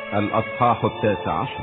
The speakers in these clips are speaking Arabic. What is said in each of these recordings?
الأصحاح 19.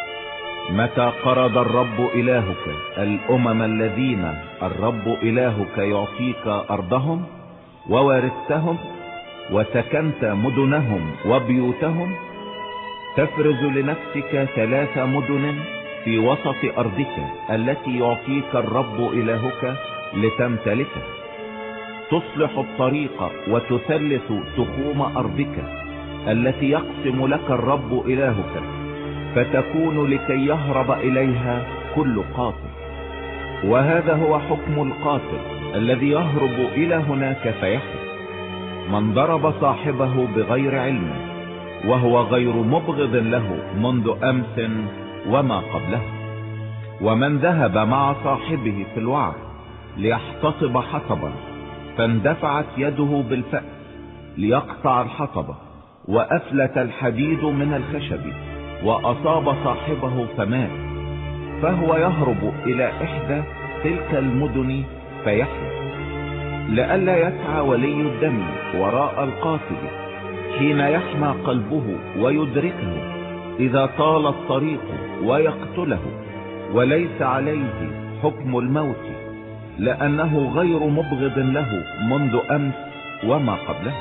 متى قرض الرب إلهك الأمم الذين الرب إلهك يعطيك أرضهم وورثتهم وسكنت مدنهم وبيوتهم، تفرز لنفسك 3 مدن في وسط أرضك التي يعطيك الرب إلهك لتمتلكها، تصلح الطريق وتثلث تخوم أرضك التي يقسم لك الرب إلهك، فتكون لكي يهرب إليها كل قاتل. وهذا هو حكم القاتل الذي يهرب إلى هناك فيحيى: من ضرب صاحبه بغير علم وهو غير مبغض له منذ أمس وما قبله، ومن ذهب مع صاحبه في الوعر ليحتطب حطبا فاندفعت يده بالفأس ليقطع الحطب وأفلت الحديد من الخشب وأصاب صاحبه فمات، فهو يهرب إلى إحدى تلك المدن فيحيى، لئلا يسعى ولي الدم وراء القاتل حين يحمى قلبه ويدركه إذا طال الطريق ويقتله، وليس عليه حكم الموت لأنه غير مبغض له منذ أمس وما قبله.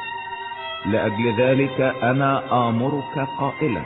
لأجل ذلك أنا آمرك قائلا: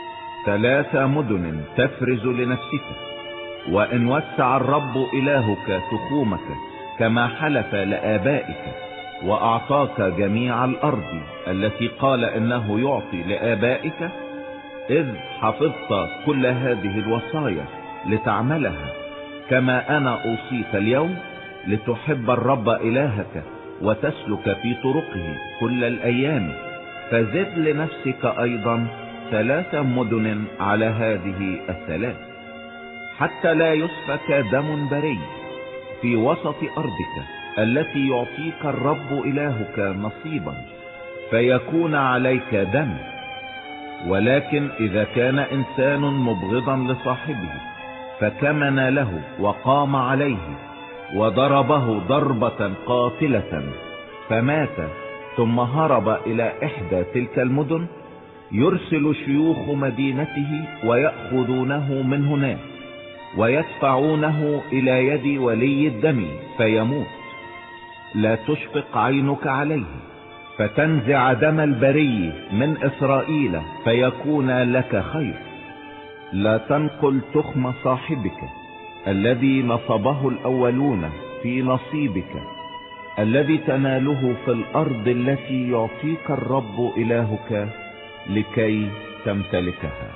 3 مدن تفرز لنفسك، وإن وسع الرب إلهك تخومك كما حلف لآبائك وأعطاك جميع الأرض التي قال إنه يعطي لآبائك، إذ حفظت كل هذه الوصايا لتعملها كما أنا أوصيك اليوم، لتحب الرب إلهك وتسلك في طرقه كل الأيام، فزد لنفسك أيضا 3 مدن على هذه 3، حتى لا يسفك دم بري في وسط أرضك التي يعطيك الرب إلهك نصيبا فيكون عليك دم. ولكن إذا كان إنسان مبغضا لصاحبه فكمن له وقام عليه وضربه ضربة قاتلة فمات، ثم هرب إلى إحدى تلك المدن، يرسل شيوخ مدينته ويأخذونه من هناك ويدفعونه إلى يد ولي الدم فيموت. لا تشفق عينك عليه فتنزع دم البري من إسرائيل فيكون لك خير. لا تنقل تخم صاحبك الذي نصبه الأولون في نصيبك الذي تناله في الأرض التي يعطيك الرب إلهك لكي تمتلكها.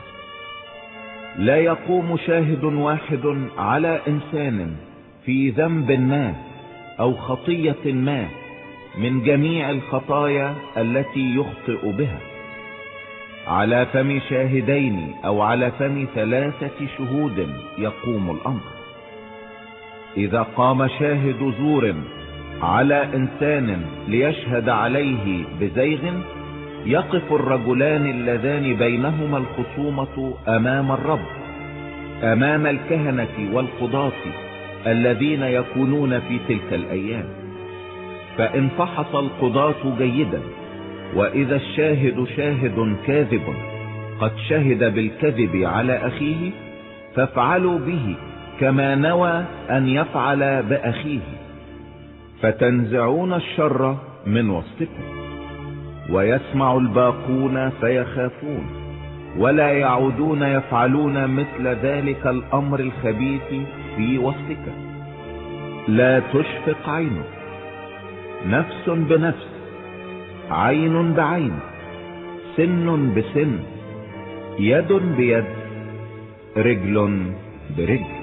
لا يقوم شاهد واحد على إنسان في ذنب ما أو خطية ما من جميع الخطايا التي يخطئ بها على فم شاهدين أو على فم 3 شهود يقوم الأمر. إذا قام شاهد زور على إنسان ليشهد عليه بزيغ، يقف الرجلان اللذان بينهما الخصومة أمام الرب، أمام الكهنة والقضاة الذين يكونون في تلك الأيام. فإن فحص القضاة جيدا وإذا الشاهد شاهد كاذب قد شهد بالكذب على أخيه، فافعلوا به كما نوى أن يفعل بأخيه، فتنزعون الشر من وسطكم. ويسمع الباقون فيخافون ولا يعودون يفعلون مثل ذلك الأمر الخبيث في وسطك. لا تشفق عينك، نفس بنفس، عين بعين، سن بسن، يد بيد، رجل برجل.